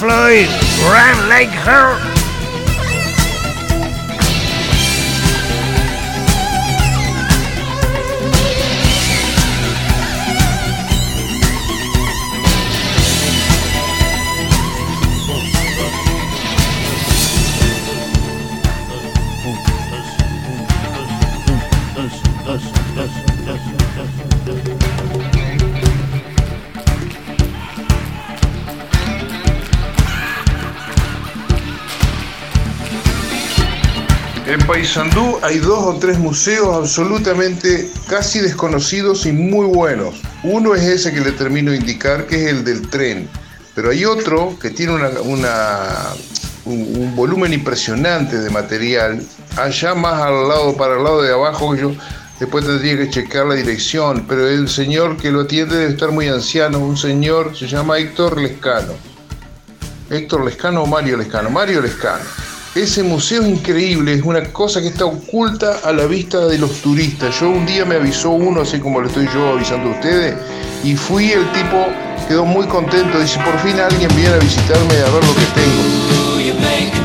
Floyd, Run Like Her. En Paysandú hay 2 o 3 museos absolutamente casi desconocidos y muy buenos. Uno es ese que le termino de indicar, que es el del tren. Pero hay otro que tiene un volumen impresionante de material. Allá más para el lado de abajo, yo después tendría que checar la dirección. Pero el señor que lo atiende debe estar muy anciano. Un señor, se llama Héctor Lescano. Héctor Lescano o Mario Lescano. Mario Lescano. Ese museo es increíble, es una cosa que está oculta a la vista de los turistas. Yo un día me avisó uno, así como lo estoy yo avisando a ustedes, y fui, el tipo quedó muy contento, dice, por fin alguien viene a visitarme a ver lo que tengo.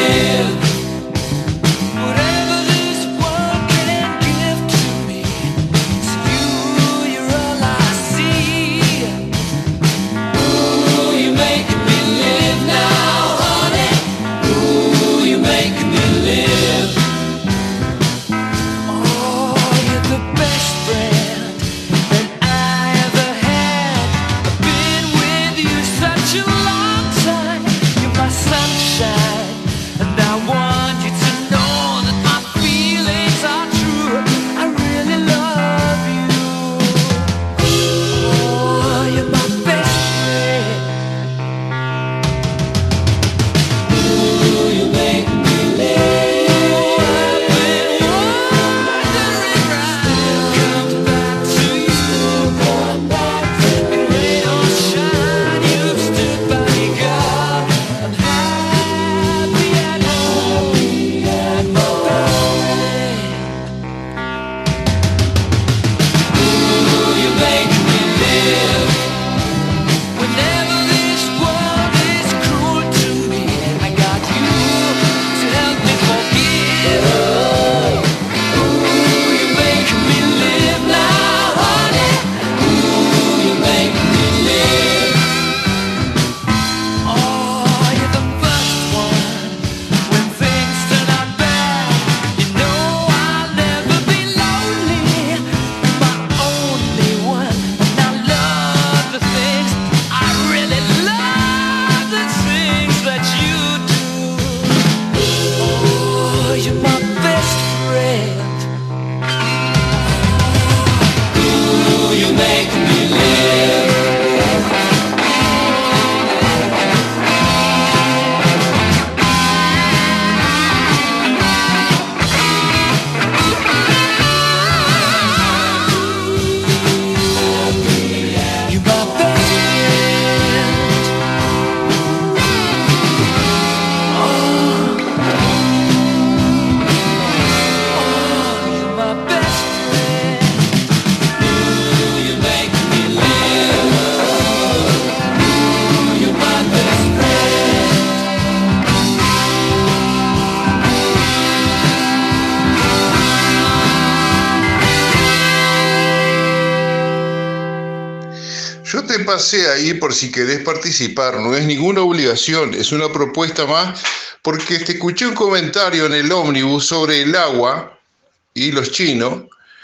Yo te pasé ahí por si querés participar, no es ninguna obligación, es una propuesta más, porque te escuché un comentario en el ómnibus sobre el agua y los chinos,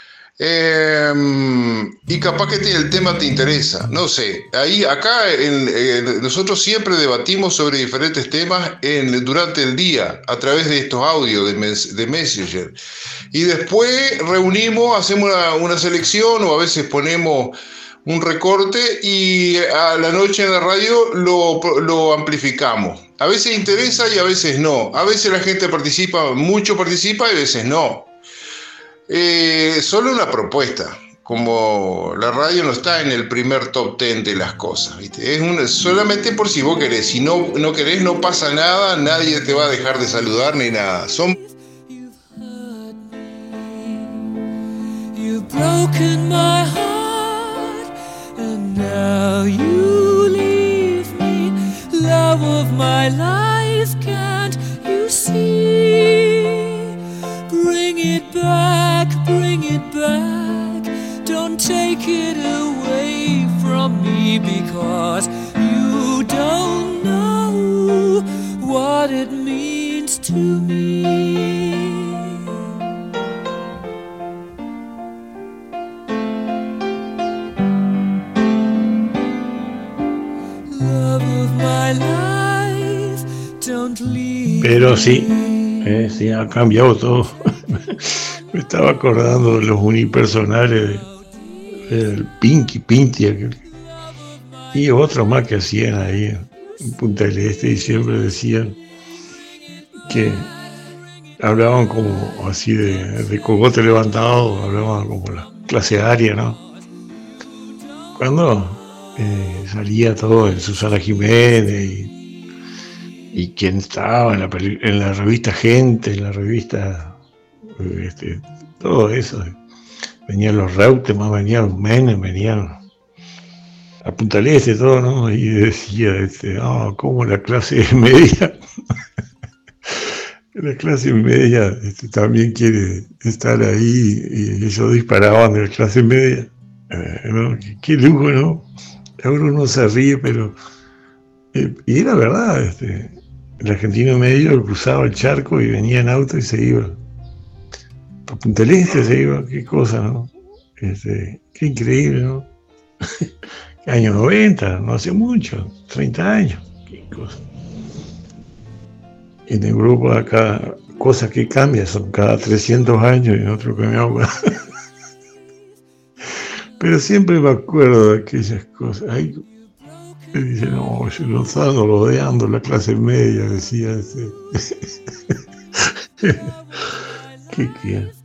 y capaz que el tema te interesa, no sé. Acá nosotros siempre debatimos sobre diferentes temas durante el día, a través de estos audios de Messenger, y después reunimos, hacemos una selección, o a veces ponemos un recorte y a la noche en la radio lo amplificamos. A veces interesa y a veces no. A veces la gente mucho participa y a veces no. Solo una propuesta. Como la radio no está en el primer top 10 de las cosas, ¿viste? Es solamente por si vos querés. Si no querés, no pasa nada. Nadie te va a dejar de saludar ni nada. You've broken my heart. Now you leave me, love of my life, can't you see? Bring it back, don't take it away from me, because you don't know what it means to me. Pero sí, sí, ha cambiado todo. Me estaba acordando de los unipersonales del Pinti aquel, y otros más que hacían ahí en Punta del Este, y siempre decían que hablaban como así de cogote levantado, hablaban como la clase aria, ¿no? Cuando salía todo en Susana Jiménez y quien estaba en la revista Gente, en la revista todo eso. Venían los Reutemann, venían los Menem, venían a Punta del Este, todo, ¿no? Y decía, cómo la clase media, la clase media también quiere estar ahí, y ellos disparaban de la clase media, ¿no? Qué lujo, ¿no? Ahora uno se ríe, pero y era verdad, el argentino medio cruzaba el charco y venía en auto y se iba a Punta del Este, se iba, qué cosa, ¿no? Qué increíble, ¿no? Año 90, no hace mucho, 30 años, qué cosa. En Europa acá, cosas que cambian son cada 300 años y en otro cambiamos. Pero siempre me acuerdo de aquellas cosas. Ay, me dice, no, yo lo estaba rodeando la clase media, decía. ¿Qué?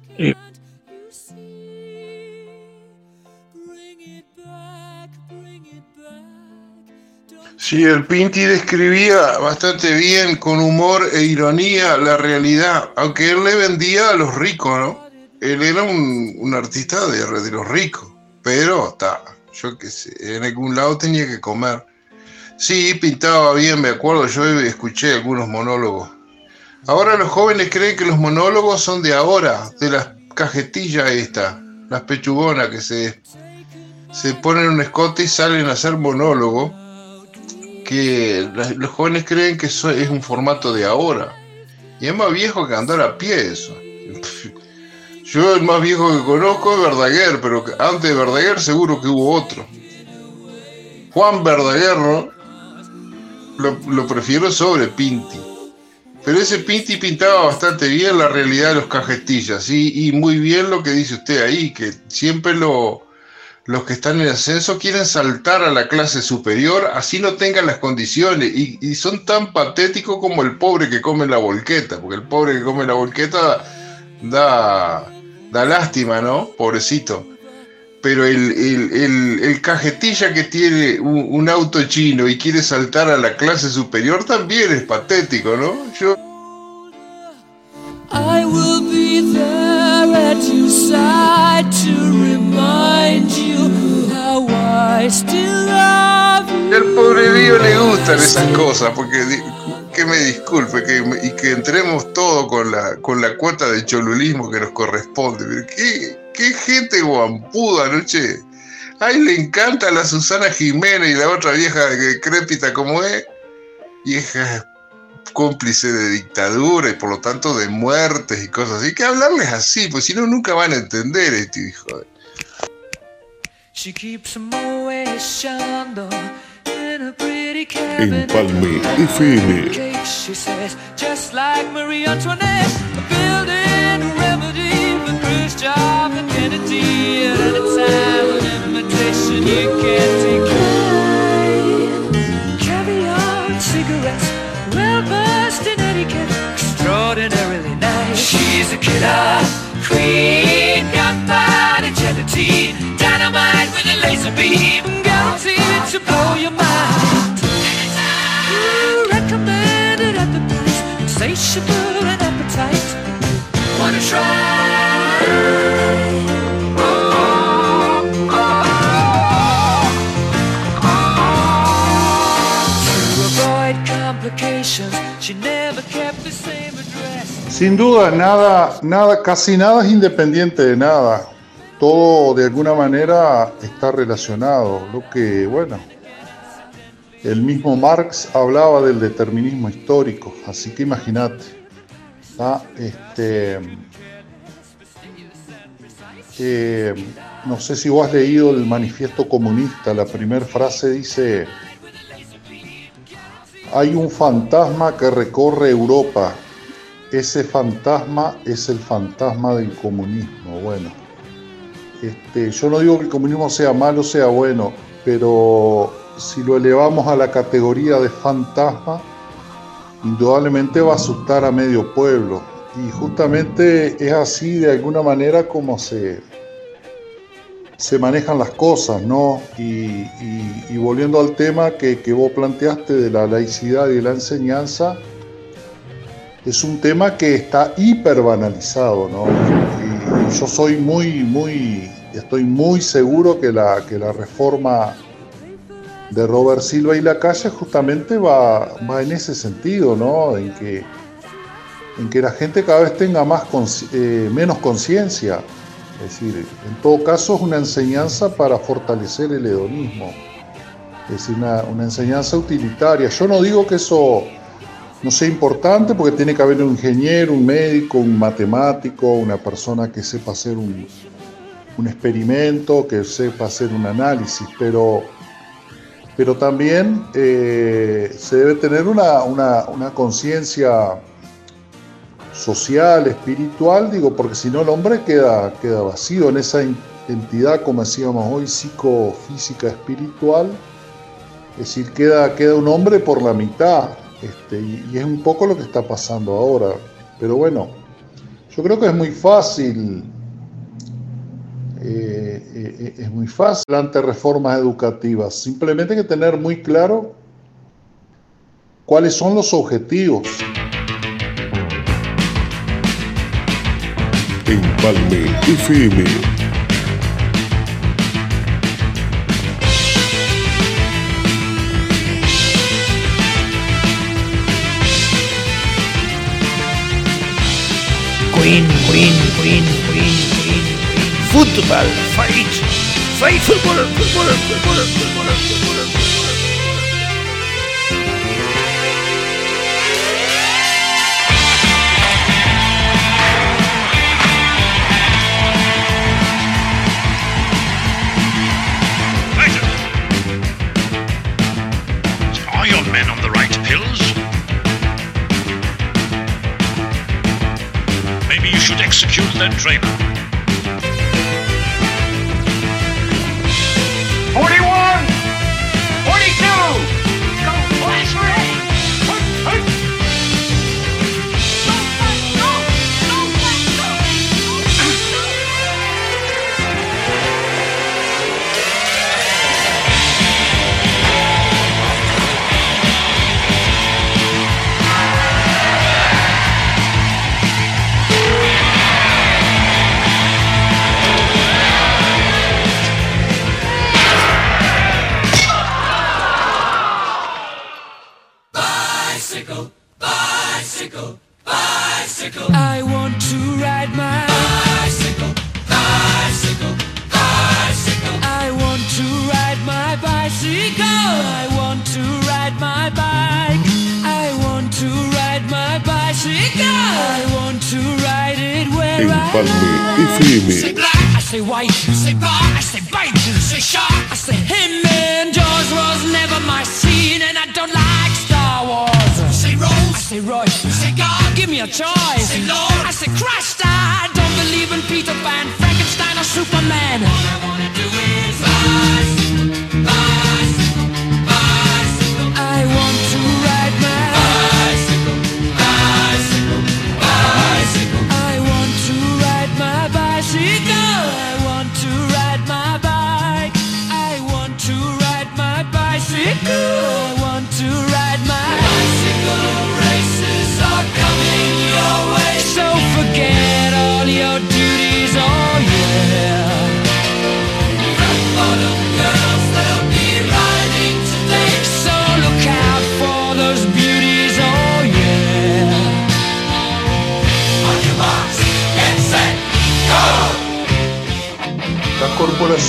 Sí, el Pinti describía bastante bien, con humor e ironía, la realidad, aunque él le vendía a los ricos, ¿no? Él era un artista de los ricos, pero yo qué sé, en algún lado tenía que comer. Sí, pintaba bien, me acuerdo, yo escuché algunos monólogos. Ahora los jóvenes creen que los monólogos son de ahora, de las cajetillas las pechugonas que se ponen un escote y salen a hacer monólogo, que los jóvenes creen que eso es un formato de ahora. Y es más viejo que andar a pie eso. Yo el más viejo que conozco es Verdaguer, pero antes de Verdaguer seguro que hubo otro. Juan Verdaguer, ¿no? Lo prefiero sobre Pinti. Pero ese Pinti pintaba bastante bien la realidad de los cajetillas, y muy bien lo que dice usted ahí, que siempre los que están en ascenso quieren saltar a la clase superior, así no tengan las condiciones, y son tan patéticos como el pobre que come la volqueta, porque el pobre que come la volqueta da lástima, ¿no? Pobrecito. Pero el cajetilla que tiene un auto chino y quiere saltar a la clase superior también es patético, ¿no? I will be there at your side to remind you how I still love you. El pobre Dio le gustan esas cosas, porque que me disculpe y que entremos todo con la cuota de cholulismo que nos corresponde. Pero qué gente guampuda, ¿no, che? Ay, le encanta la Susana Jiménez y la otra vieja decrépita como es, vieja cómplice de dictadura y por lo tanto de muertes y cosas así. Hay que hablarles así, pues si no nunca van a entender este hijo de... En Palme FM. She says, just like Marie Antoinette, building a remedy for Khrushchev and Kennedy. At any time, an invitation you can't decline. Caviar, cigarettes, well-versed in etiquette, extraordinarily nice. She's a killer queen, gunpowder gelatine, dynamite with a laser beam, guaranteed to blow your mind. Recommended at the price, insatiable and appetite. Wanna try? To avoid complications, Sin duda, casi nada es independiente de nada. Todo de alguna manera está relacionado. Lo que, bueno, el mismo Marx hablaba del determinismo histórico, así que imagínate. No sé si vos has leído el Manifiesto Comunista, la primera frase dice: hay un fantasma que recorre Europa, ese fantasma es el fantasma del comunismo. Bueno, yo no digo que el comunismo sea malo o sea bueno, pero si lo elevamos a la categoría de fantasma, indudablemente va a asustar a medio pueblo. Y justamente es así de alguna manera como se manejan las cosas, ¿no? Y volviendo al tema que vos planteaste de la laicidad y de la enseñanza, es un tema que está hiperbanalizado, ¿no? Y yo soy estoy muy seguro que la reforma de Robert Silva y Lacalle justamente va en ese sentido, ¿no? En que la gente cada vez tenga menos conciencia. Es decir, en todo caso es una enseñanza para fortalecer el hedonismo. Es decir, una enseñanza utilitaria. Yo no digo que eso no sea importante, porque tiene que haber un ingeniero, un médico, un matemático, una persona que sepa hacer un experimento, que sepa hacer un análisis, pero también se debe tener una conciencia social, espiritual, digo, porque si no el hombre queda vacío en esa entidad, como decíamos hoy, psicofísica espiritual. Es decir, queda un hombre por la mitad, y es un poco lo que está pasando ahora. Pero bueno, yo creo que es muy fácil ante reformas educativas. Simplemente hay que tener muy claro cuáles son los objetivos. Empalme FM. Queen. Fútbol, fight, fútbol. Are your men on the right pills? Maybe you should execute that trainer. 41, 42, go flash ray. I want to ride my bicycle. I want to ride my bicycle. I want to ride my bike. I want to ride my bicycle. I want to ride it where Empalme FM. say black, I say white, you say bar, I say bite, you say shark, I say him, and Jaws was never my scene, and I don't like Star Wars. You say Rose, I say Royce, you say God, give me a choice. Say Lord, I say Christ, I don't believe in Peter Pan, Frankenstein or Superman. All I wanna do is bicycle, bicycle, bicycle. I want to ride my bicycle, bicycle, bicycle. I want to ride my bicycle. I want to ride my bike. I want to ride my bicycle. I want to ride my bicycle. Races are coming your way, so forget all your duties. Oh yeah. Rock bottom girls, they'll be riding today, so look out for those beauties. Oh yeah.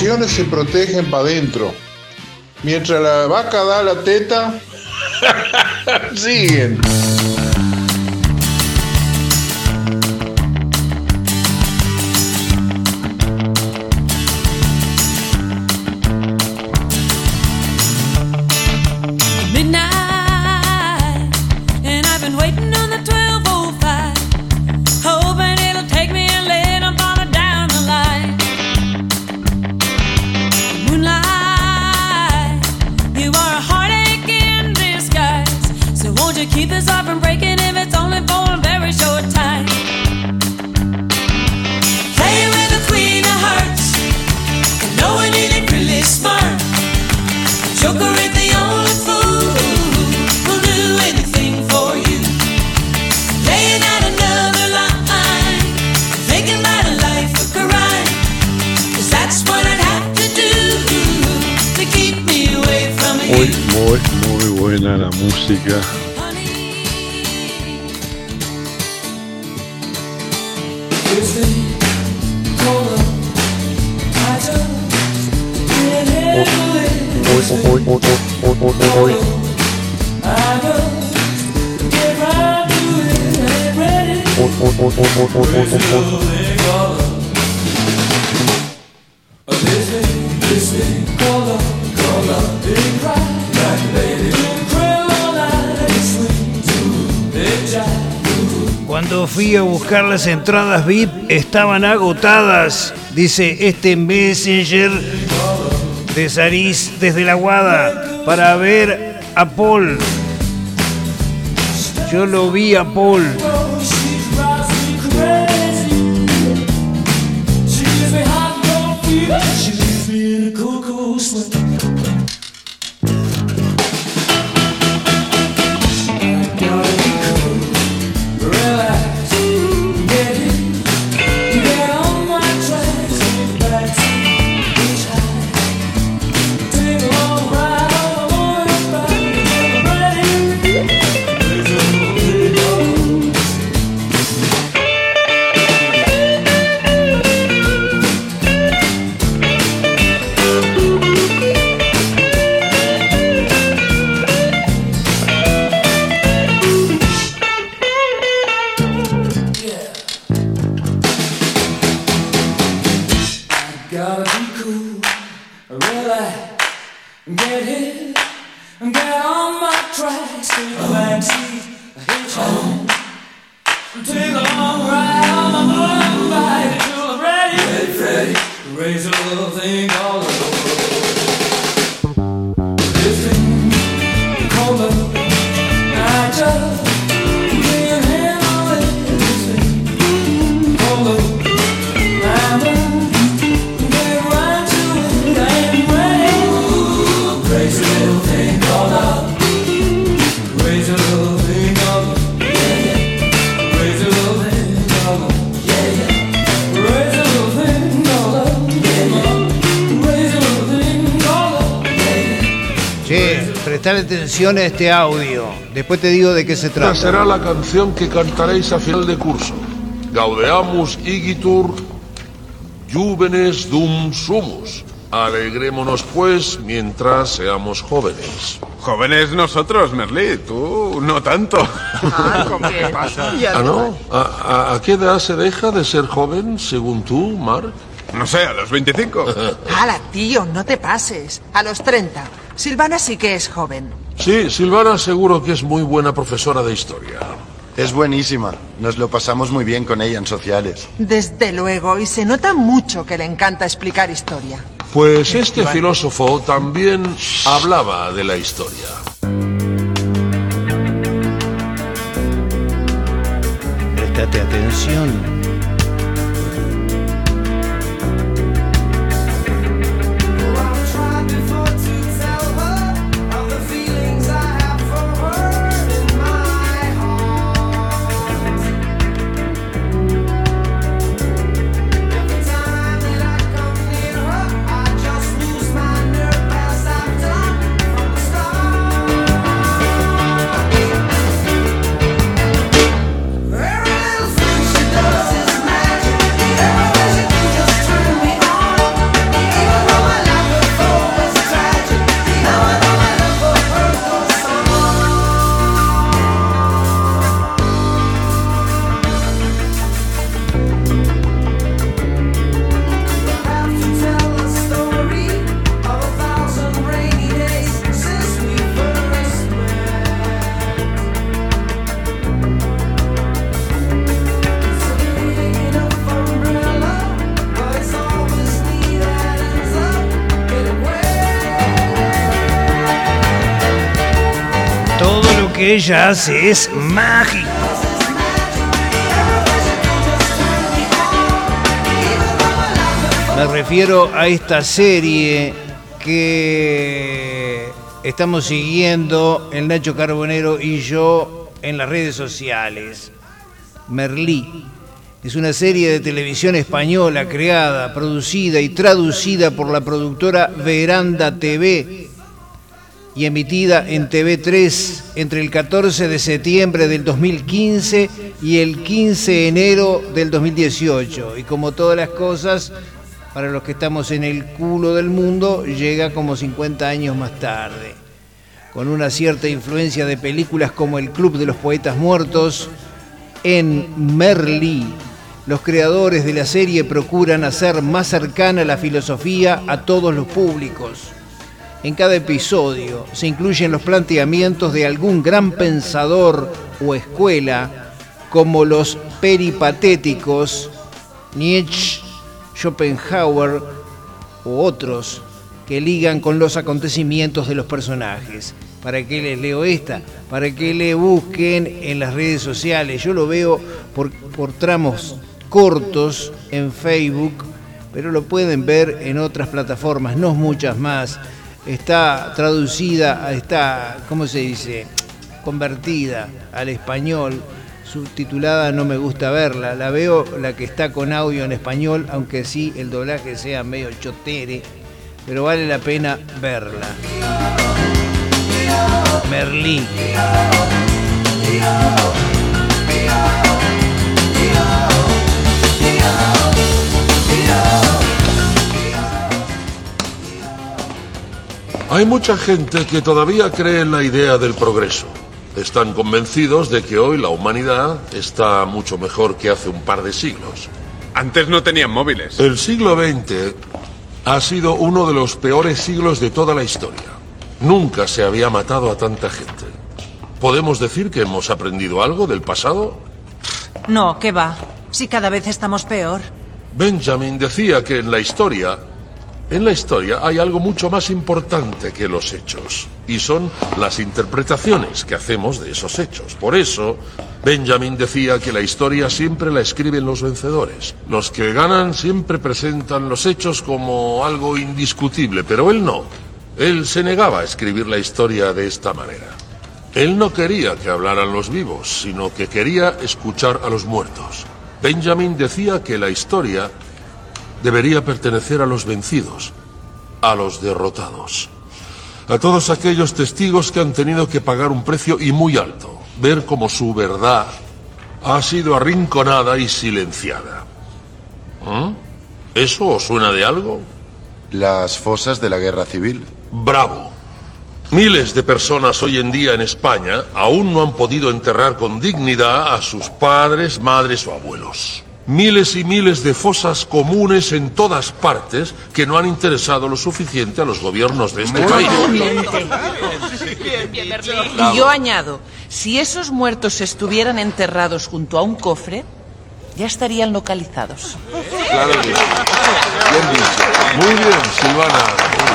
infecciones se protegen para adentro. Mientras la vaca da la teta, siguen. Keep this off from breaking if it's only for a very short time. Playing with the queen of hearts and knowing it ain't really smart. Joker ain't the only fool who'll do anything for you. Laying out another line, thinking about a life of crime. 'Cause that's what I'd have to do to keep me away from you. Muy buena la música. Cuando fui a buscar las entradas VIP estaban agotadas, dice este Messenger de Sarís desde la Guada, para ver a Paul. Yo lo vi a Paul. Prestar atención a este audio. Después te digo de qué se trata. Esta será la canción que cantaréis a final de curso. Gaudeamus igitur juvenes dum sumus. Alegrémonos pues mientras seamos jóvenes. Jóvenes nosotros, Merlí, tú no tanto. ¿Qué pasa? ¿Ah, no? ¿A qué edad se deja de ser joven, según tú, Mark? No sé, a los 25. ¡Hala, tío, no te pases! A los 30. Silvana sí que es joven. Sí, Silvana seguro que es muy buena profesora de historia. Es buenísima. Nos lo pasamos muy bien con ella en sociales. Desde luego, y se nota mucho que le encanta explicar historia. Pues este filósofo también hablaba de la historia. Prestate atención. She does que ella hace es mágico. Me refiero a esta serie que estamos siguiendo el Nacho Carbonero y yo en las redes sociales. Merlí. Es una serie de televisión española creada, producida y traducida por la productora Veranda TV y emitida en TV3 entre el 14 de septiembre del 2015 y el 15 de enero del 2018. Y como todas las cosas, para los que estamos en el culo del mundo, llega como 50 años más tarde. Con una cierta influencia de películas como El Club de los Poetas Muertos, en Merlí, los creadores de la serie procuran hacer más cercana la filosofía a todos los públicos. En cada episodio se incluyen los planteamientos de algún gran pensador o escuela, como los peripatéticos, Nietzsche, Schopenhauer u otros, que ligan con los acontecimientos de los personajes. ¿Para qué les leo esta? Para que le busquen en las redes sociales. Yo lo veo por tramos cortos en Facebook, pero lo pueden ver en otras plataformas, no muchas más. Está traducida, está, ¿cómo se dice?, convertida al español, subtitulada. No me gusta verla, la veo la que está con audio en español, aunque sí el doblaje sea medio chotere, pero vale la pena verla. Merlí. Hay mucha gente que todavía cree en la idea del progreso. Están convencidos de que hoy la humanidad está mucho mejor que hace un par de siglos. Antes no tenían móviles. El siglo XX ha sido uno de los peores siglos de toda la historia. Nunca se había matado a tanta gente. ¿Podemos decir que hemos aprendido algo del pasado? No, ¿qué va? Si cada vez estamos peor. Benjamin decía que en la historia hay algo mucho más importante que los hechos, y son las interpretaciones que hacemos de esos hechos. Por eso, Benjamin decía que la historia siempre la escriben los vencedores. Los que ganan siempre presentan los hechos como algo indiscutible, pero él no. Él se negaba a escribir la historia de esta manera. Él no quería que hablaran los vivos, sino que quería escuchar a los muertos. Benjamin decía que la historia debería pertenecer a los vencidos, a los derrotados, a todos aquellos testigos que han tenido que pagar un precio y muy alto, ver cómo su verdad ha sido arrinconada y silenciada. ¿Eso os suena de algo? Las fosas de la guerra civil. Bravo. Miles de personas hoy en día en España aún no han podido enterrar con dignidad a sus padres, madres o abuelos. Miles y miles de fosas comunes en todas partes que no han interesado lo suficiente a los gobiernos de este país. Y yo añado, si esos muertos estuvieran enterrados junto a un cofre, ya estarían localizados. Claro que sí. Bien dicho. Muy bien, Silvana.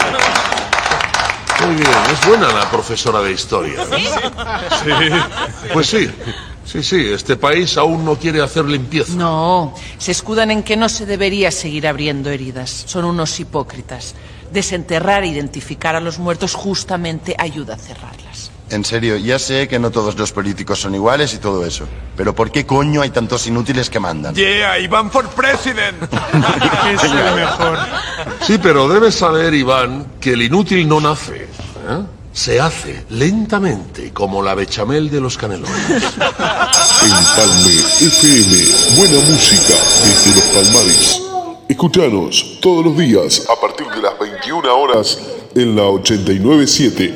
Muy bien, es buena la profesora de historia. Sí. Pues sí. Sí, este país aún no quiere hacer limpieza. No, se escudan en que no se debería seguir abriendo heridas. Son unos hipócritas. Desenterrar e identificar a los muertos justamente ayuda a cerrarlas. En serio, ya sé que no todos los políticos son iguales y todo eso. Pero ¿por qué coño hay tantos inútiles que mandan? Yeah, Iván for president. Es el mejor. Sí, pero debes saber, Iván, que el inútil no nace, ¿eh? Se hace lentamente, como la bechamel de los canelones. Empalme FM, buena música desde los Palmares. Escuchanos todos los días a partir de las 21 horas en la 89.7.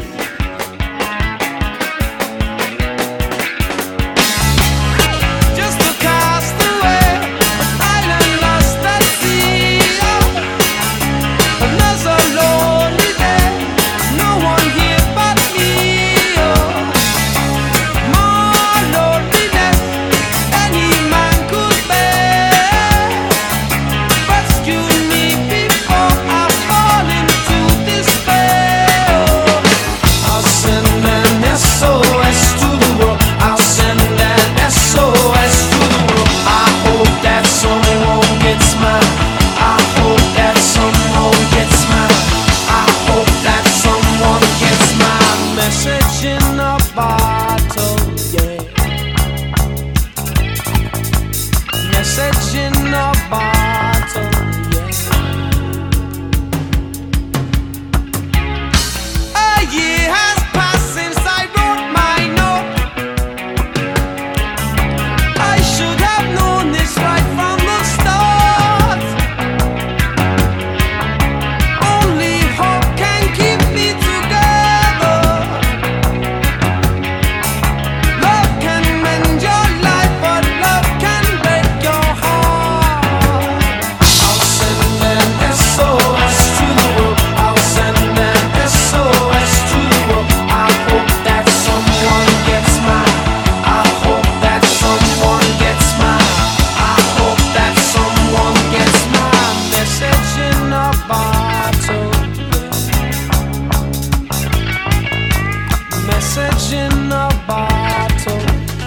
message in a bottle.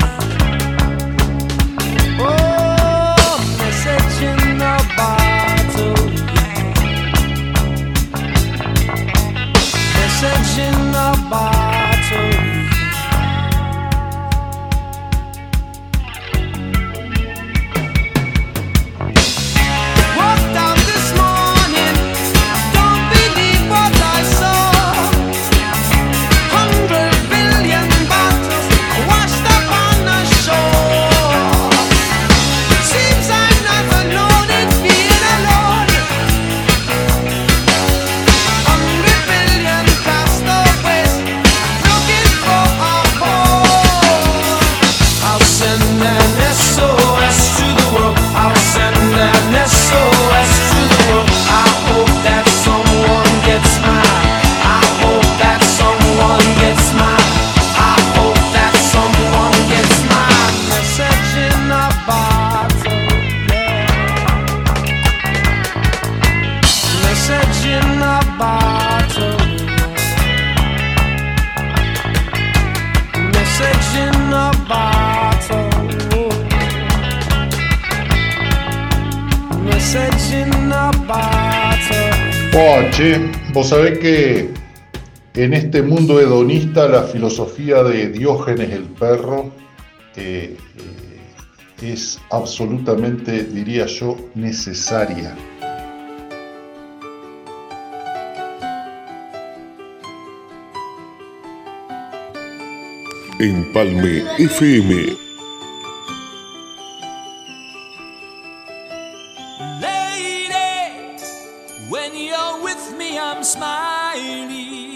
Oh, message in a bottle. Message in a bottle. Walked out this morning, don't believe what I saw. 100 billion bottles washed up on the shore. Seems I'm not alone in being alone. 100 billion castaways looking for a home. I'll send an SOS to the world. I'll send an SOS to the world. I hope that someone gets mine. I hope that someone gets mine. I hope that someone gets mine. Message in a bottle. Message in a bottle. Message in a bottle. Message in a bottle. Oh, che, vos sabés que en este mundo hedonista la filosofía de Diógenes el perro es absolutamente, diría yo, necesaria. Empalme FM. Lady, when you're with me, I'm smiling.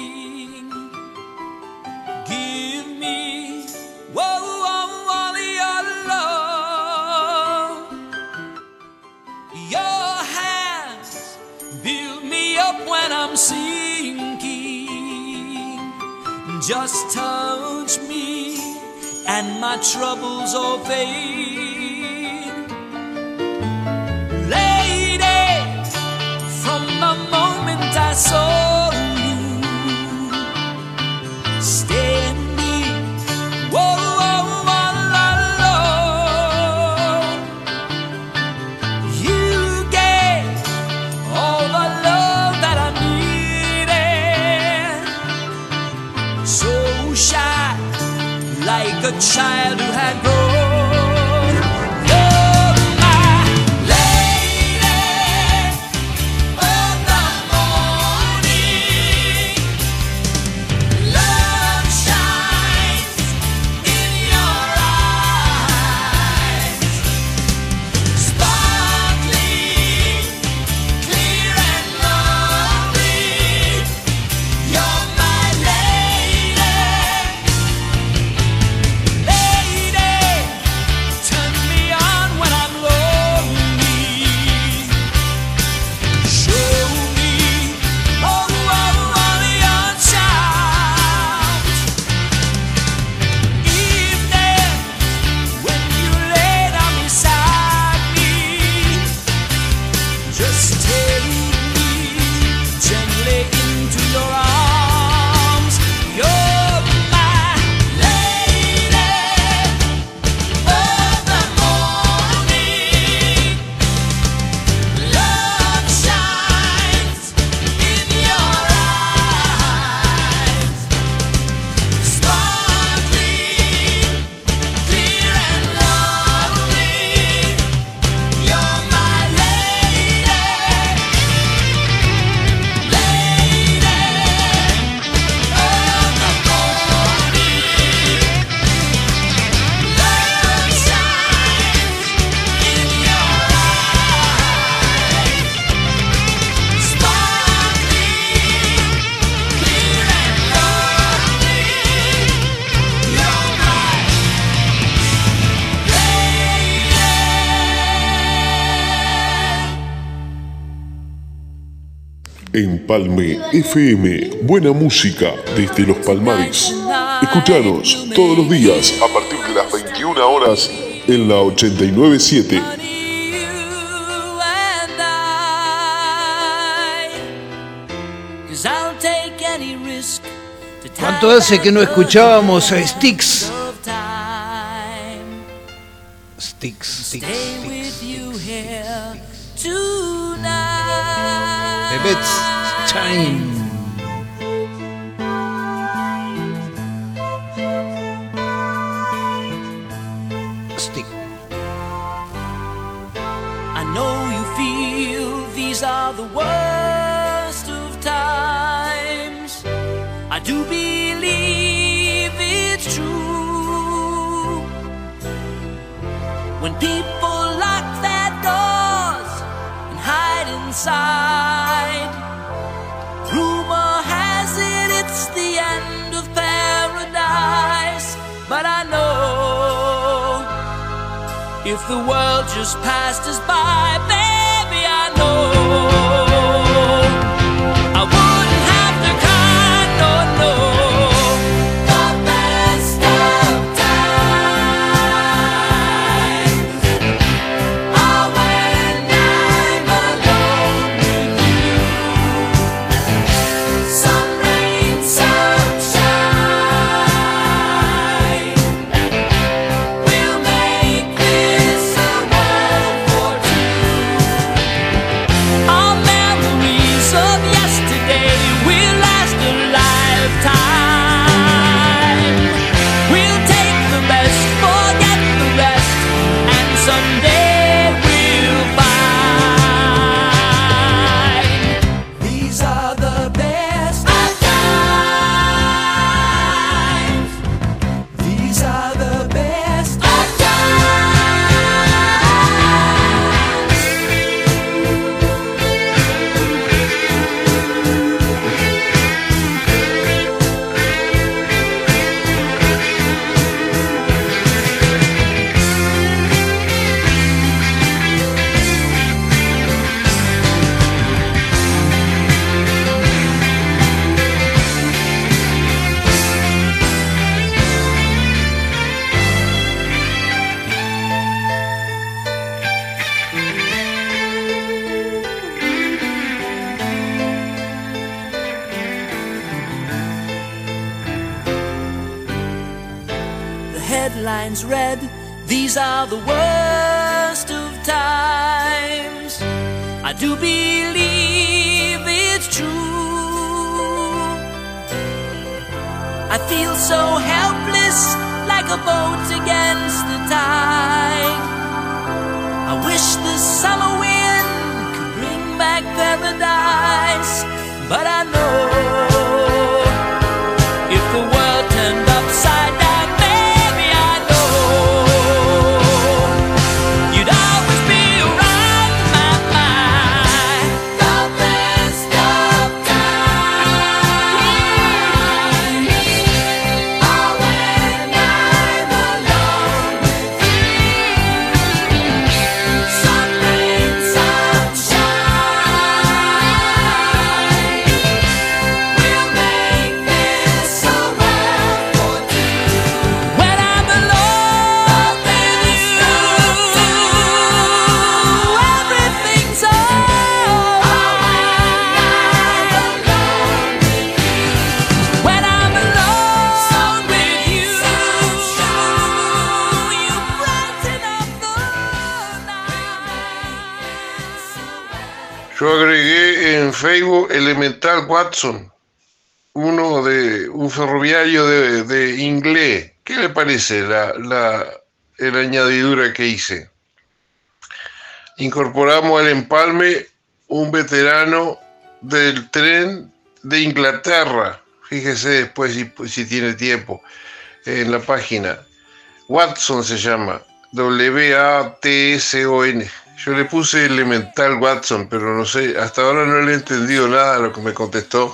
Give me, whoa, all your love. Your hands build me up when I'm sinking. Just touch me and my troubles all fade. Lady, from the moment I saw you standing, whoa, all alone, you gave all the love that I needed. So shy, like a child who had grown. You're my lady of the morning. Love shines in your eyes, sparkling, clear and lovely. You're my lady. Lady, turn me on when I'm lonely. Show me all your charms. Evening, when you lay down beside me, just take me gently into your arms. You're my lady of the morning. Love shines in your eyes, sparkling, clear and lovely. You're my lady, lady of the morning. Love shines in your eyes, sparkling, clear and lovely. You're my Empalme FM. Buena música desde los Palmares. Escuchanos todos los días a partir de las 21 horas en la 89.7. Cause I'll take any risk to ¿Cuánto hace que no escuchábamos a Styx? Styx. The best time. Styx. I know you feel these are the worst of times. I do believe it's true. When people lock their doors and hide inside, rumor has it it's the end of paradise. But I know if the world just passed us by, baby, I know I wouldn't have to cry, no. The best of times are when I'm alone with you. Some rain, some shine, we'll make this a world for two. Our memories of yesterday will last a lifetime. We'll take the best, forget the rest, and someday we'll find these are the best of times. These are the best of The headlines read, these are the worst of times. I do believe it's true. I feel so helpless, like a boat against the tide. I wish the summer wind could bring back paradise. But I know if the world turned upside down, baby, I know you'd always be around my mind. The best of times are when I'm alone with you. Some rain, some shine, we'll make this a world for two. When I'm alone with you, everything's alright. When I'm alone with you, you brighten up the night. Yo agregué en Facebook Elemental Watson, uno de un ferroviario de inglés. ¿Qué le parece la añadidura que hice? Incorporamos al empalme un veterano del tren de Inglaterra. Fíjese después si tiene tiempo en la página. Watson se llama, W-A-T-S-O-N. Yo le puse Elemental Watson, pero no sé, hasta ahora no le he entendido nada de lo que me contestó.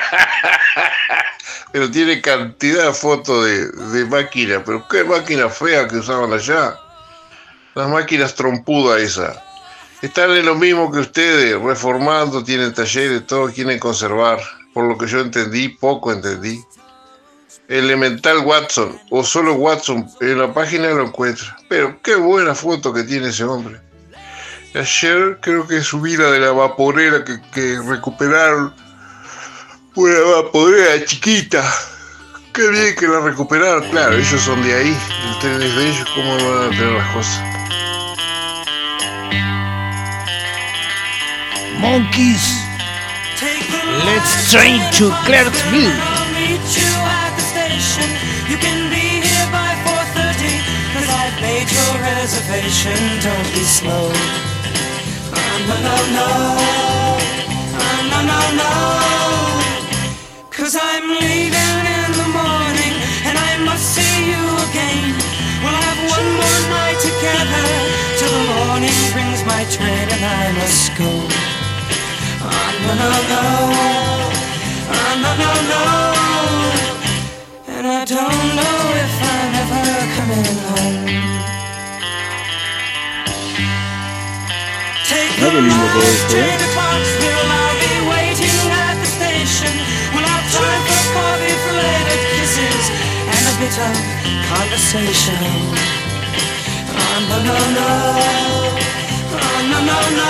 Pero tiene cantidad de fotos de máquinas, pero qué máquina fea que usaban allá. Las máquinas trompudas esas. Están en lo mismo que ustedes, reformando, tienen talleres, todos quieren conservar. Por lo que yo entendí, poco entendí. Elemental Watson, o solo Watson, en la página lo encuentra. Pero qué buena foto que tiene ese hombre. Ayer creo que subí la de la vaporera que recuperaron. Una vaporera chiquita, Qué bien que la recuperaron, claro, ellos son de ahí, el tren es de ellos, ¿cómo van a tener las cosas? Monkeys, let's train to Clarksville. You can be here by 4:30, 'cause I've made your reservation. Don't be slow. No, no, no. No, no, no. 'Cause I'm leaving in the morning, and I must see you again. We'll have one more night together, till the morning brings my train, and I must go. No, no, no. No, no, no. And I don't know if I'm ever coming home. Take the last train to Clarksville, I'll be waiting at the station. We'll have time for coffee, filleted kisses, and a bit of conversation. No, no, no. No, no, no.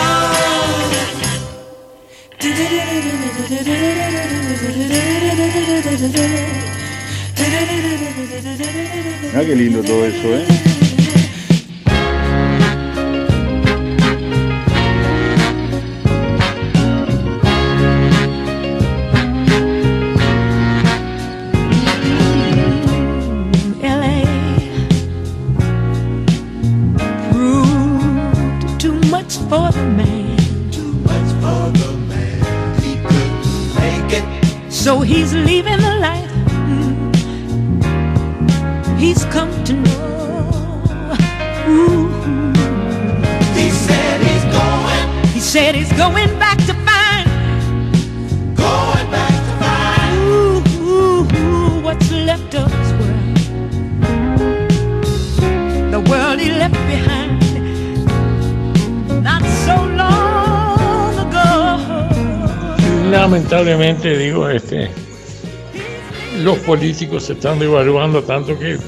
Ah, qué lindo todo eso, ¿eh? LA proved too much for the man. Too much for the man. He couldn't make it. So he's leaving the life he's come to know. Ooh. He said he's going back to find. Going back to find. Ooh, what's left of his world. The world he left behind not so long ago. Lamentablemente digo los políticos se están devaluando tanto que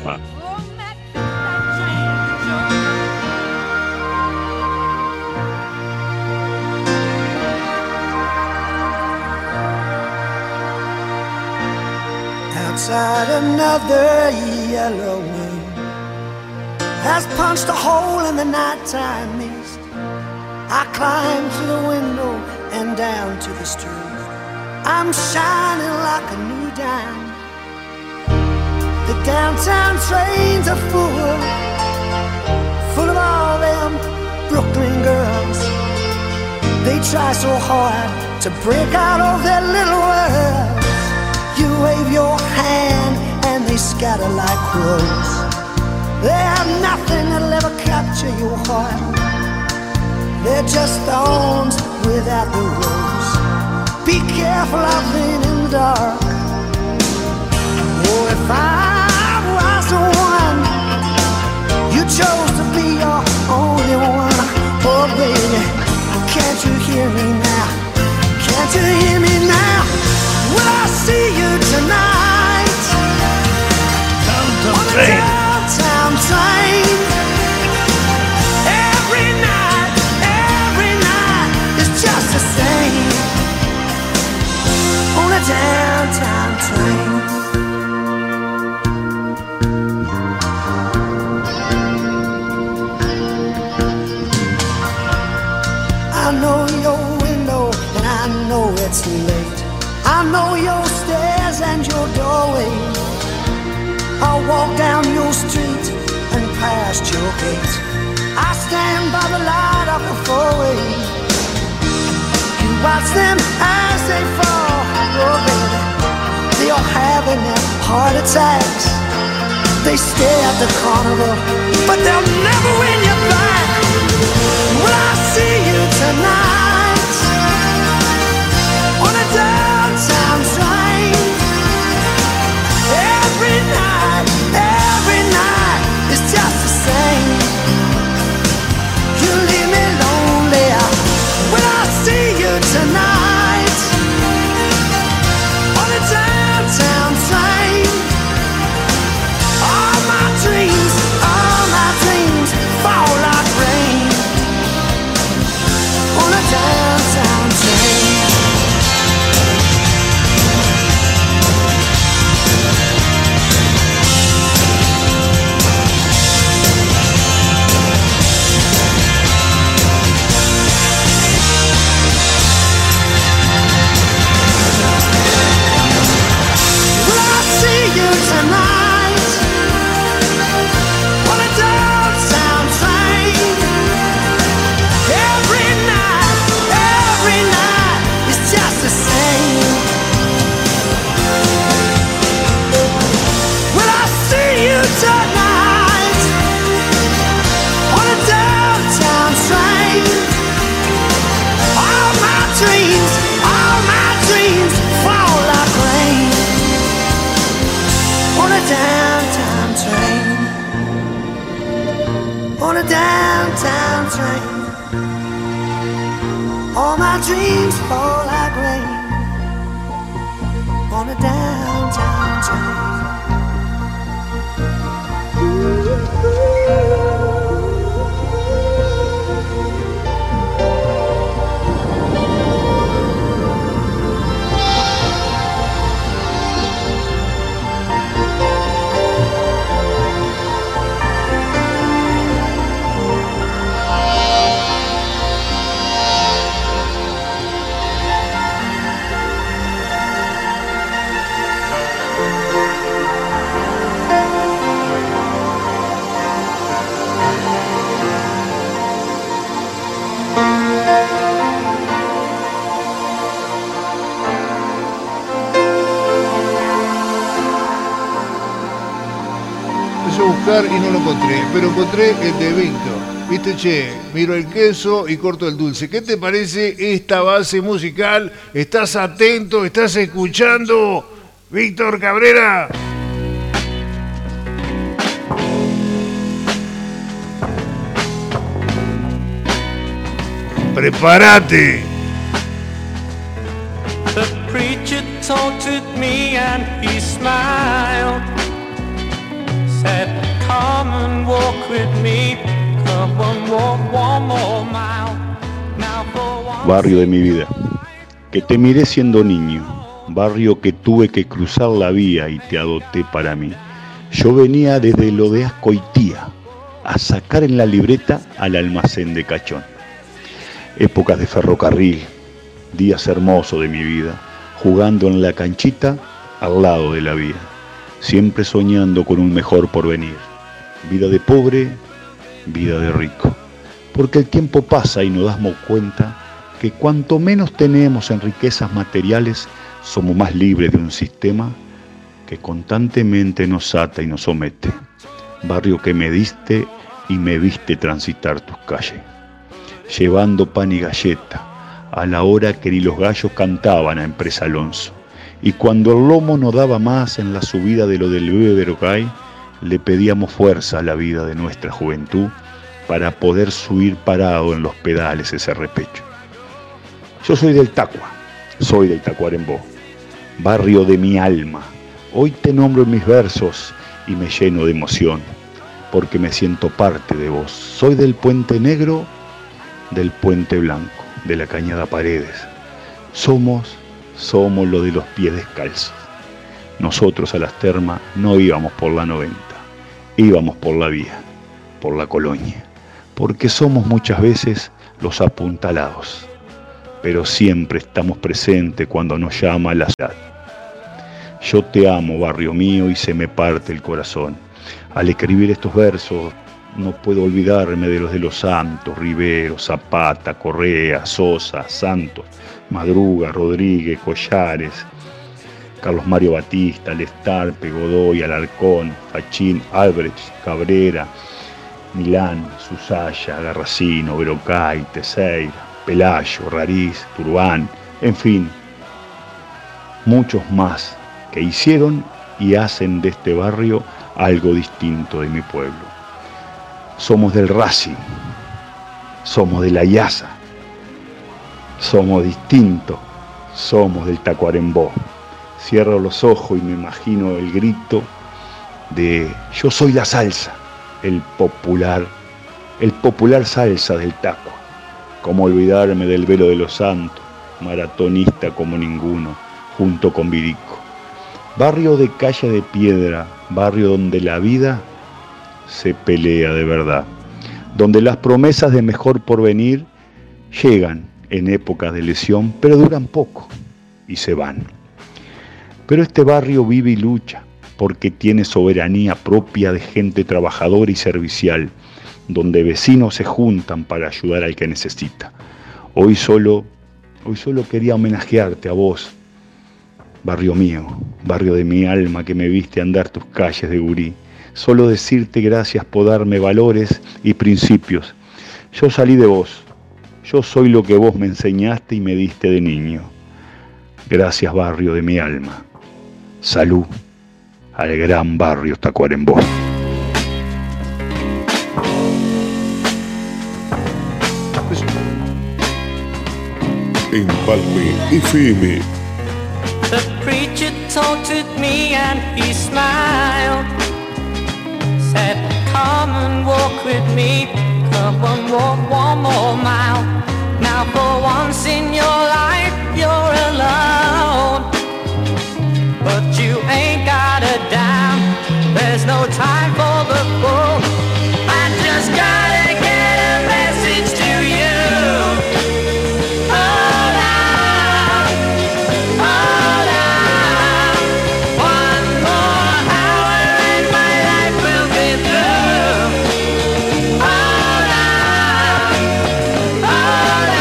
outside another yellow moon has punched a hole in the nighttime mist. I climb through the window and down to the street. I'm shining like a new dime. The downtown trains are full of all them Brooklyn girls. They try so hard to break out of their little world. You wave your hand and they scatter like crows. They have nothing that'll ever capture your heart. They're just thorns without the rose. Be careful out there in the dark. Oh, if I was the one you chose to be your only one. Oh, baby, can't you hear me now? Can't you hear me now? Will I see you tonight? On the downtown train. Every night is just the same. On a downtown train. I know your window and I know it's late. I know your stairs and your doorway. I'll walk down your street and past your gate. I stand by the light of the four-way. You watch them as they fall. Oh, baby, they are having their heart attacks. They stay at the carnival, but they'll never win you back. Will I see you tonight on a downtown train? Every night is just the same. You leave me lonely. Will I see you tonight on a downtown train? All my dreams fall like rain on a downtown train. a downtown train. All my dreams fall like rain on a downtown train. Buscar y no lo encontré, pero encontré el de Víctor. Viste, che, miro el queso y corto el dulce. ¿Qué te parece esta base musical? ¿Estás atento? ¿Estás escuchando? Víctor Cabrera. Prepárate. The preacher taunted me and he smiled. Said, come and walk with me, come and walk one more mile. Now for one... Barrio de mi vida, que te miré siendo niño, barrio que tuve que cruzar la vía y te adopté para mí. Yo venía desde lo de Azcoitía a sacar en la libreta al almacén de Cachón. Épocas de ferrocarril, días hermosos de mi vida, jugando en la canchita al lado de la vía. Siempre soñando con un mejor porvenir. Vida de pobre, vida de rico. Porque el tiempo pasa y nos damos cuenta que cuanto menos tenemos en riquezas materiales, somos más libres de un sistema que constantemente nos ata y nos somete. Barrio que me diste y me viste transitar tus calles. Llevando pan y galleta, a la hora que ni los gallos cantaban a Empresa Alonso. Y cuando el lomo no daba más en la subida de lo del Beberocay, le pedíamos fuerza a la vida de nuestra juventud para poder subir parado en los pedales ese repecho. Yo soy del Tacua, soy del Tacuarembó, barrio de mi alma. Hoy te nombro en mis versos y me lleno de emoción, porque me siento parte de vos. Soy del Puente Negro, del Puente Blanco, de la Cañada Paredes. Somos lo de los pies descalzos. Nosotros a las termas no íbamos por la 90, íbamos por la vía, por la colonia, porque somos muchas veces los apuntalados, pero siempre estamos presentes cuando nos llama la ciudad. Yo te amo, barrio mío, y se me parte el corazón. Al escribir estos versos no puedo olvidarme de los Santos, Rivero, Zapata, Correa, Sosa, Santos, Madruga, Rodríguez, Collares, Carlos Mario Batista, Lestarpe, Godoy, Alarcón, Fachín, Albrecht, Cabrera, Milán, Susaya, Garracino, Verocay, Teseira, Pelayo, Rariz, Turbán, en fin, muchos más que hicieron y hacen de este barrio algo distinto de mi pueblo. Somos del Racing, somos de la IASA, somos distintos, somos del Tacuarembó. Cierro los ojos y me imagino el grito de yo soy la salsa, el popular salsa del Tacua. Cómo olvidarme del Velo de los Santos, maratonista como ninguno, junto con Virico. Barrio de calle de piedra, barrio donde la vida se pelea de verdad, donde las promesas de mejor porvenir llegan en épocas de lesión, pero duran poco y se van. Pero este barrio vive y lucha, porque tiene soberanía propia de gente trabajadora y servicial, donde vecinos se juntan para ayudar al que necesita. Hoy solo quería homenajearte a vos, barrio mío, barrio de mi alma que me viste andar tus calles de gurí. Solo decirte gracias por darme valores y principios. Yo salí de vos, yo soy lo que vos me enseñaste y me diste de niño. Gracias, barrio de mi alma. Salud al gran barrio Tacuarembó. Empalme FM. The preacher taunted me and he smiled. Said, come and walk with me. Come and walk one more mile. Now for once in your life you're alone. But you ain't got a dime. There's no time for the fool. I just gotta get a message to you. Hold on, hold on. One more hour and my life will be through. Hold on, hold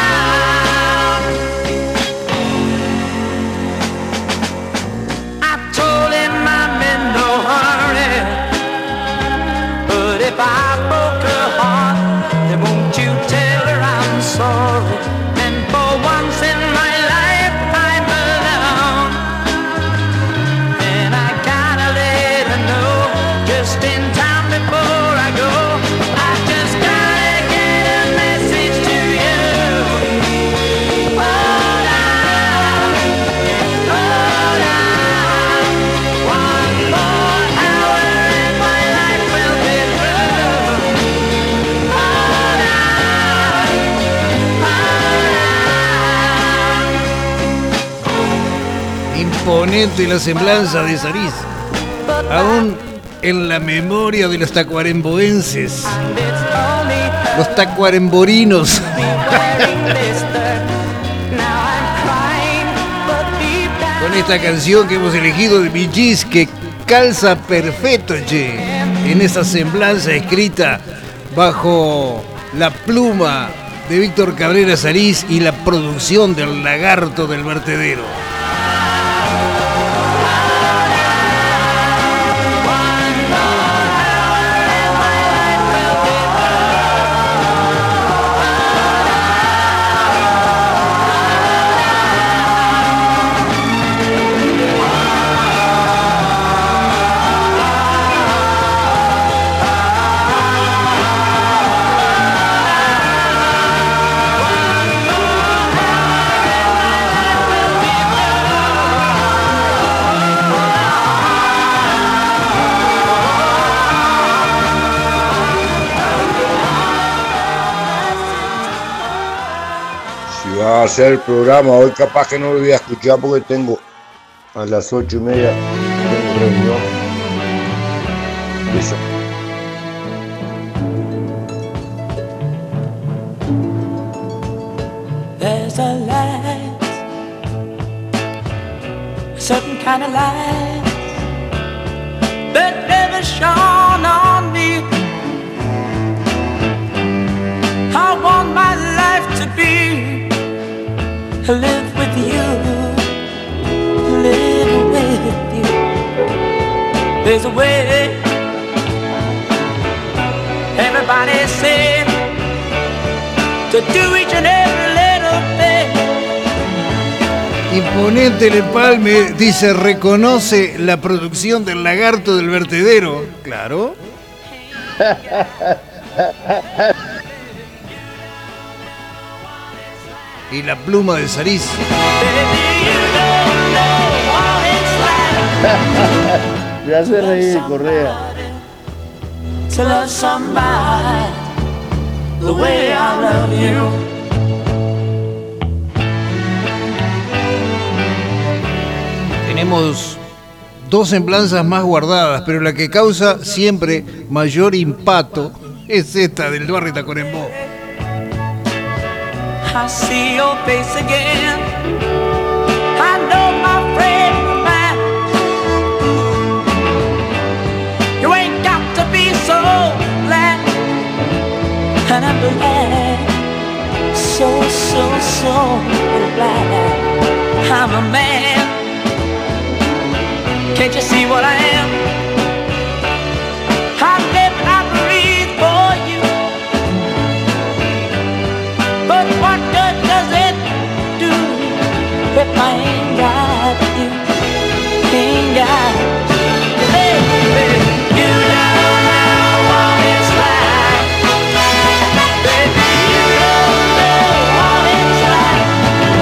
on. I told him I'm in no hurry, but if I broke her heart, then won't you tell her I'm sorry? And for once in my life I'm alone, and I gotta let her know just in time before I go. I just gotta get a message to you. Hold on, hold on. One more hour and my life will be through. Hold on, Imponente la semblanza de Sariz, aún en la memoria de los tacuaremboenses, los tacuaremborinos. Con esta canción que hemos elegido de Bee Gees, que calza perfecto, che, en esa semblanza escrita bajo la pluma de Víctor Cabrera Sariz y la producción del Lagarto del Vertedero. Si vas a hacer el programa, hoy capaz que no lo voy a escuchar porque tengo a las 8:30 tengo reunión. Eso. There's a light, a certain kind of light that never shone on me. I want my life to be, live with you, live with you. There's a way, everybody said, to do each and every little thing. Imponente el empalme, dice, reconoce la producción del Lagarto del Vertedero. Claro. Y la pluma de Sariz. Me hace reír, Correa. To love somebody the way I love you. Tenemos dos semblanzas más guardadas, pero la que causa siempre mayor impacto es esta del barrio Tacuarembó. I see your face again. I know my friend of mine. You ain't got to be so glad. And I'm glad, so glad. I'm a man. Can't you see what I am? I live and I breathe for you. But what good does it do if I ain't got you? Ain't got you, baby. You don't know what it's like. Baby, you don't know what it's like.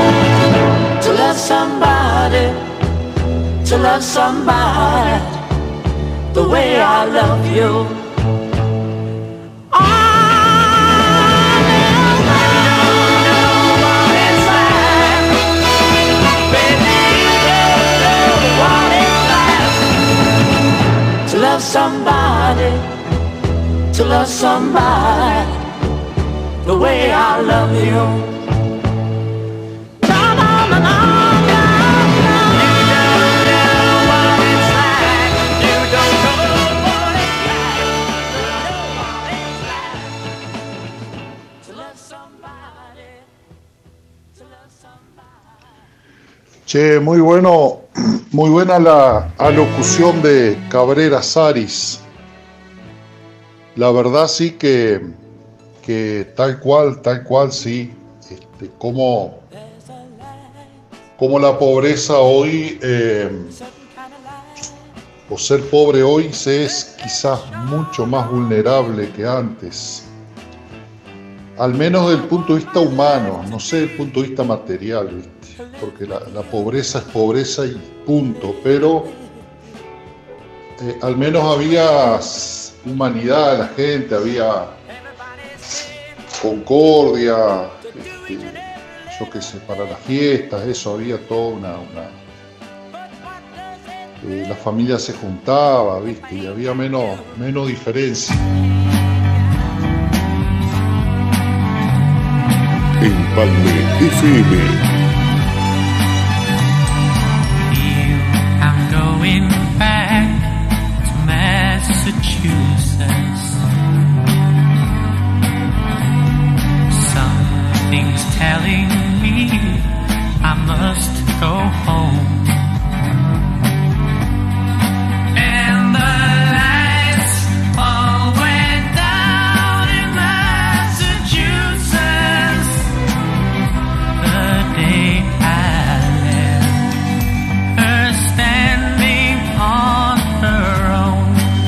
love somebody the way I love you. To love somebody the way I love you. Che, muy buena la alocución de Cabrera Saris. La verdad sí que tal cual sí, como la pobreza hoy, o ser pobre hoy se es quizás mucho más vulnerable que antes. Al menos desde el punto de vista humano, no sé, desde el punto de vista material, ¿viste? Porque la pobreza es pobreza y punto, pero al menos había humanidad de la gente, había concordia, yo qué sé, para las fiestas, eso, había toda la familia se juntaba, ¿viste? Y había menos diferencia. Empalme FM. Going back to Massachusetts. Something's telling me I must go home. And the lights all went down in Massachusetts the day I left her standing on her own,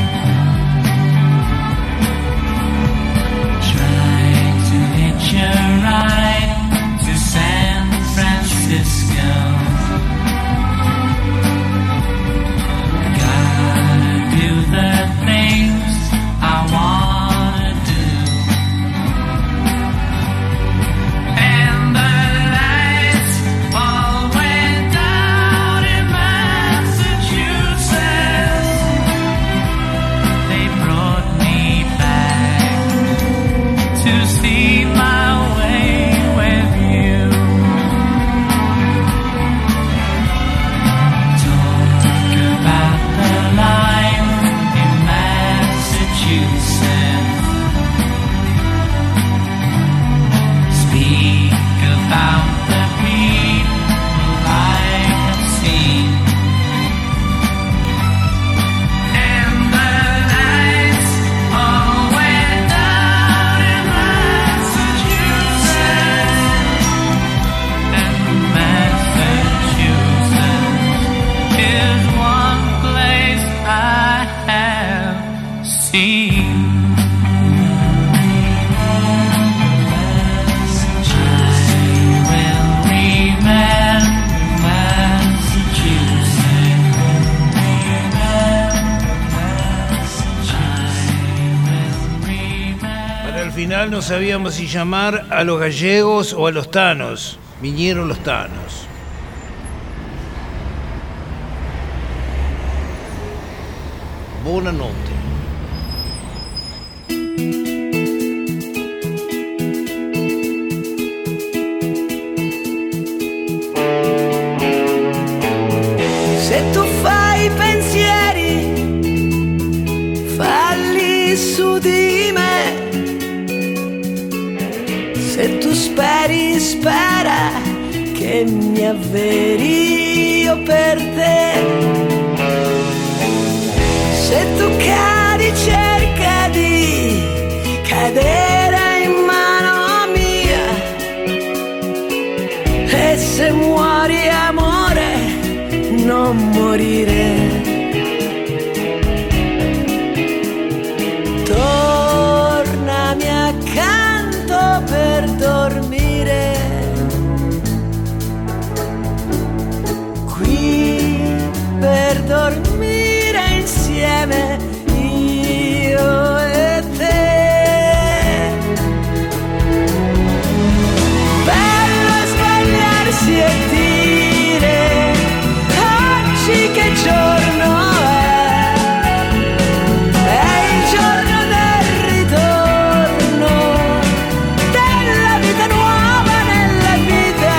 trying to hitch a ride to San Francisco. Gotta do the things I wanna do, and the lights all went down in Massachusetts. They brought me back to see my way with you. Talk about the life in Massachusetts. Speak about the people I have seen. And the lights all went down in Massachusetts. And Massachusetts is one place I have seen. I will remember Para el final no sabíamos si llamar a los gallegos o a los tanos. Vinieron los tanos. Buonanotte. Se tu fai pensieri, falli su di me. Se tu speri, spera che mi avveri io per te. Se tu cadi, cerca di cadere in mano mia. E se muori, amore, non morire. Tornami accanto per dormire. Qui per insieme, io e te. Bello svegliarsi e dire oggi che giorno è il giorno del ritorno, della vita nuova nella vita,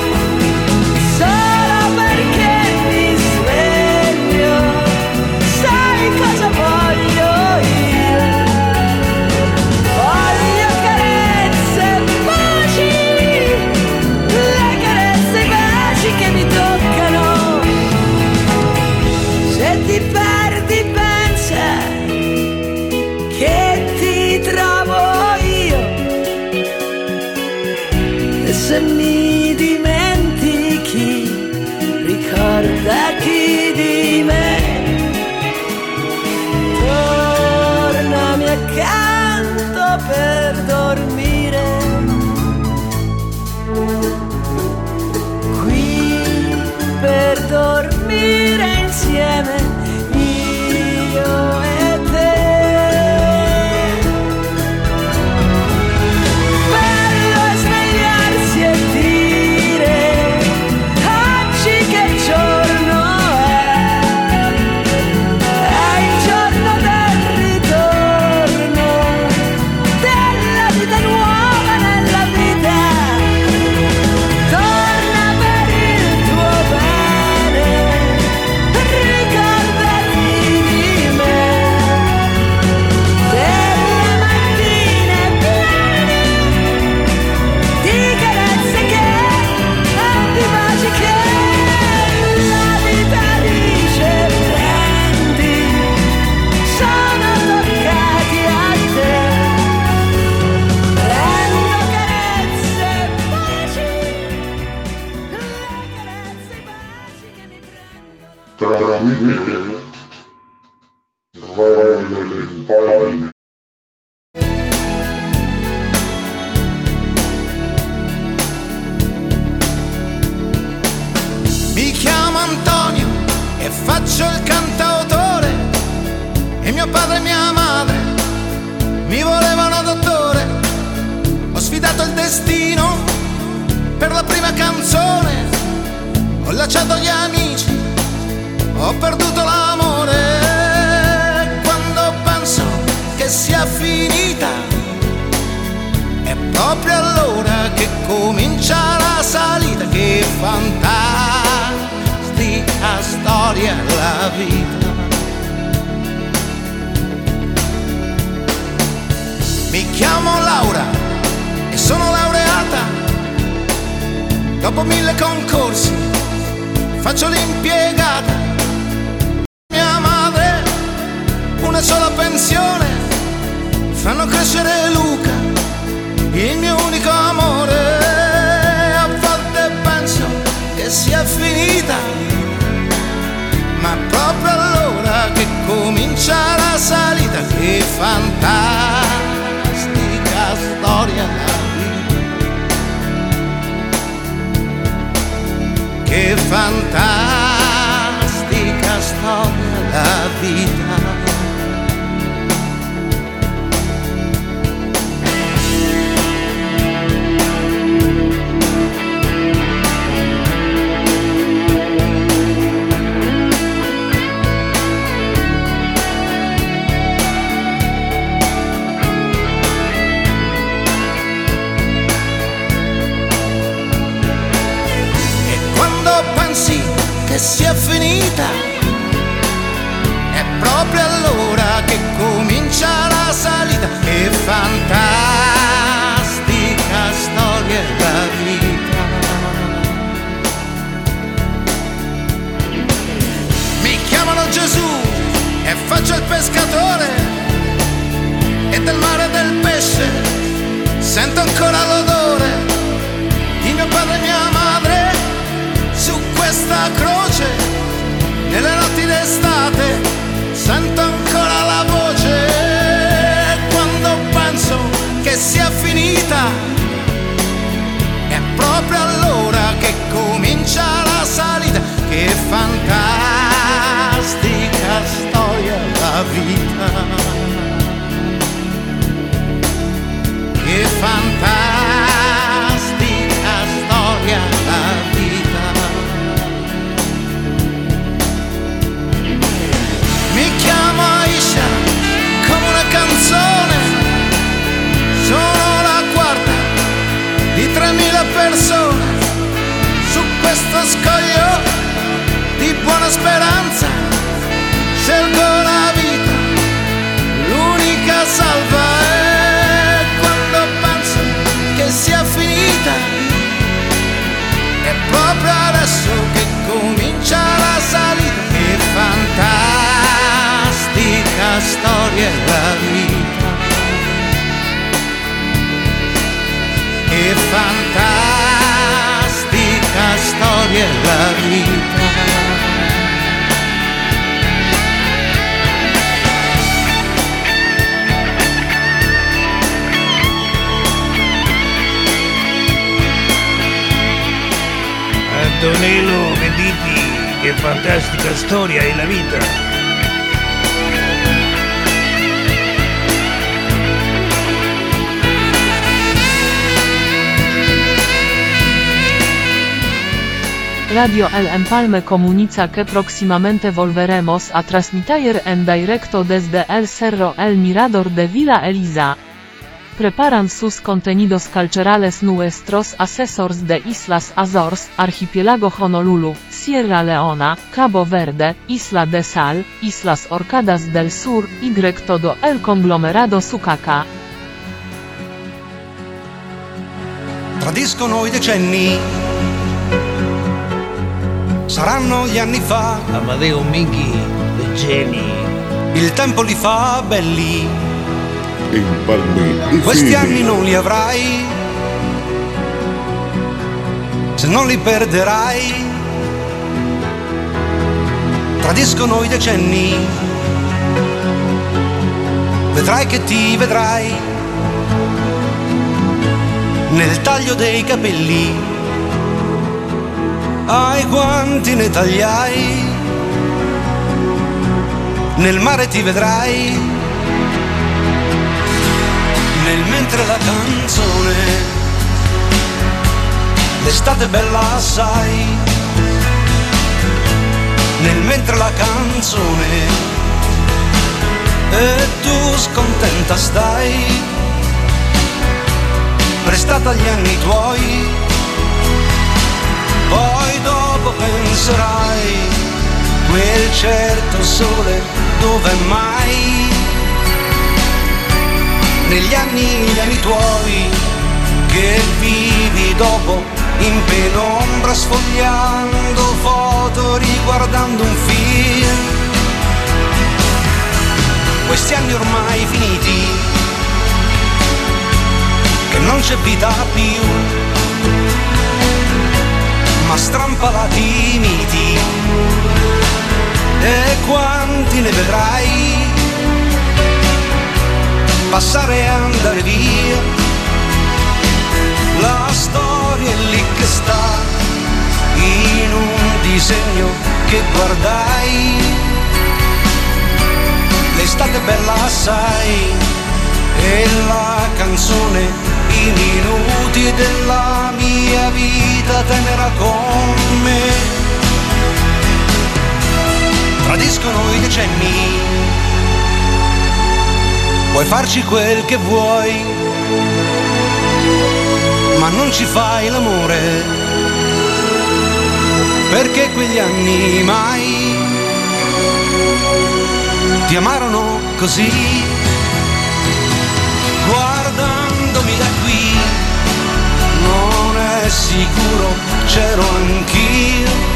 solo perché mi sveglio, sai cosa voglio io? Voglio carezze e baci, le carezze e i baci che mi toccano. Se ti perdi pensa che ti trovo io, e se mi dimentichi ricordati di me. Tornami accanto per dormire, qui per dormire insieme, io e te. Bello svegliarsi e dire oggi che giorno è il giorno del ritorno, della vita nuova nella vita. Torna per il tuo bene, ricordati di me, delle mattine piene di carezze che di baci che la vita dice prendi, sono toccati a te. Prendo carezze e baci, le carezze e baci che mi prendono. Mi chiamo Antonio e faccio il cantautore, e mio padre e mia madre mi volevano dottore. Ho sfidato il destino per la prima canzone, ho lasciato gli amici, ho perduto l'amore. Quando penso che sia finita, è proprio allora che comincia la salita. Che fantastica storia la vita. Mi chiamo Laura e sono laureata. Dopo 1000 concorsi faccio l'impiegata. Mia madre una sola pensione, fanno crescere Luca, il mio unico amore. A volte penso che sia finita, ma proprio allora che comincia la salita. Che fantastica storia la vita, che fantastica storia la vita. Che sia finita, è proprio allora che comincia la salita. Che fantastica storia è la vita. Mi chiamano Gesù e faccio il pescatore, e del mare e del pesce sento ancora l'odore di mio padre e mia madre su questa croce. Nelle notti d'estate sento ancora la voce. Quando penso che sia finita, è proprio allora che comincia la salita. Che fantastica storia la vita. Antonello Venditti, che fantastica storia è la vita. Radio El Empalme comunica que próximamente volveremos a transmitir en directo desde el Cerro El Mirador de Villa Elisa. Preparan sus contenidos culturales nuestros asesores de Islas Azores, Archipiélago Honolulu, Sierra Leona, Cabo Verde, Isla de Sal, Islas Orcadas del Sur, y todo el conglomerado Sucaca. Tradiscono i decenni, saranno gli anni fa. Amadeo Minghi, The Geni. Il tempo li fa belli. Empalme Questi FM. anni non li avrai, se non li perderai. Tradiscono i decenni, vedrai che ti vedrai. Nel taglio dei capelli, ai quanti ne tagliai. Nel mare ti vedrai. Nel mentre la canzone, l'estate è bella assai. Nel mentre la canzone, e tu scontenta stai, prestata agli anni tuoi. Poi dopo penserai, quel certo sole dove mai? Negli anni tuoi, che vivi dopo in penombra, sfogliando foto, riguardando un film. Questi anni ormai finiti, che non c'è vita più, ma strampalati miti. E quanti ne vedrai passare e andare via. La storia è lì che sta, in un disegno che guardai. L'estate è bella assai, e la canzone i minuti della mia vita tenera con me. Tradiscono i decenni, puoi farci quel che vuoi, ma non ci fai l'amore, perché quegli anni mai ti amarono così. Guardandomi da qui, non è sicuro, c'ero anch'io.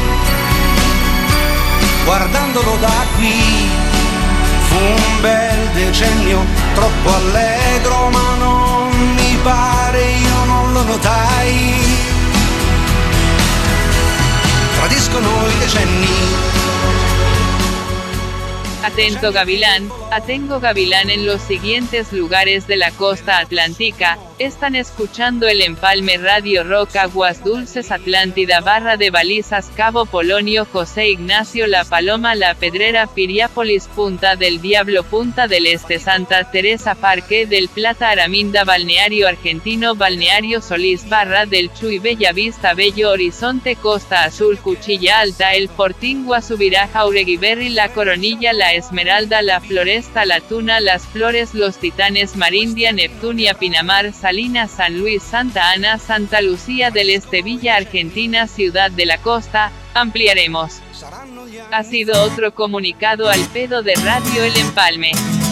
Guardandolo da qui, fu un bel decennio, troppo allegro, ma non mi pare, io non lo notai. Tradiscono i decenni. Atento Gavilán, atengo Gavilán en los siguientes lugares de la costa atlántica. Están escuchando el Empalme Radio Rock Aguas Dulces Atlántida Barra de Balizas Cabo Polonio José Ignacio La Paloma La Pedrera Piriápolis Punta del Diablo Punta del Este Santa Teresa Parque del Plata Araminda Balneario Argentino Balneario Solís Barra del Chuy Bella Vista Bello Horizonte Costa Azul Cuchilla Alta El Fortín Guasubirá Jauregui Berry La Coronilla La Esmeralda La Floresta La Tuna Las Flores Los Titanes Marindia Neptunia Pinamar Salinas San Luis Santa Ana Santa Lucía del Este Villa Argentina Ciudad de la Costa. Ampliaremos. Ha sido otro comunicado al pedo de Radio El Empalme.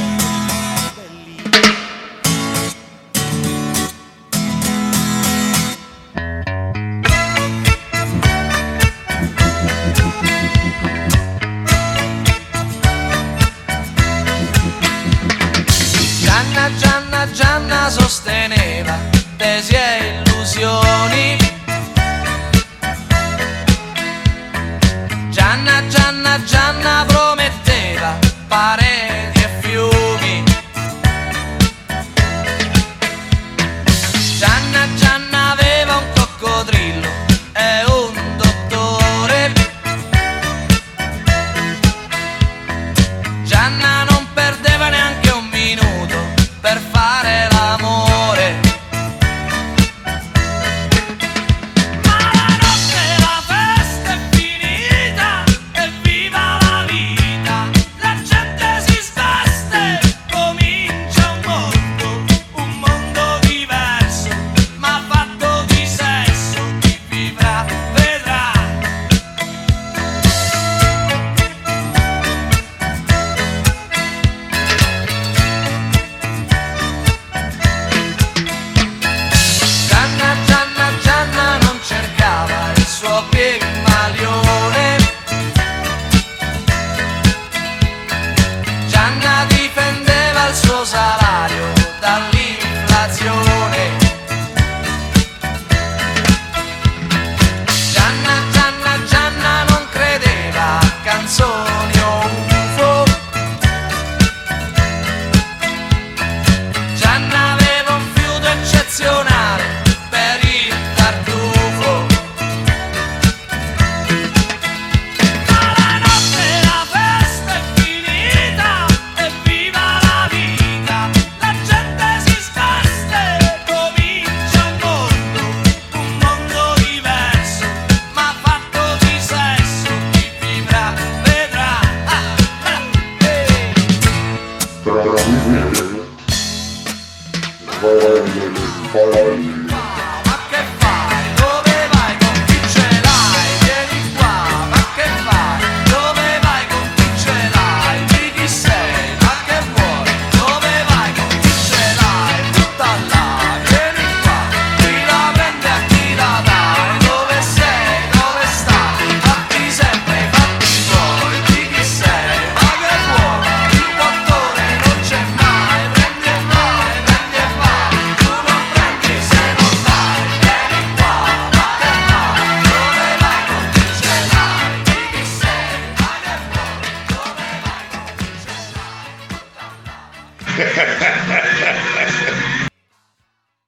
Gianna sosteneva tesi e illusioni, pareti e fiumi. Gianna aveva un coccodrillo e un dottore. Gianna non perdeva neanche un minuto per fare l'amore. Ma la notte la festa è finita e viva la vita. La gente si sveste, comincia un mondo diverso, ma fatto di sesso. Chi vivrà vedrà. Gianna non cercava il suo Pigmalione. Gianna difendeva il suo salario dall'inflazione. Gianna non credeva a canzoni o UFO. Gianna aveva un fiuto eccezionale per il tartufo. Ma la notte la festa è finita e viva la vita. La gente si sveste, comincia un mondo diverso, ma fatto di sesso. Chi vivrà vedrà. Trasmite.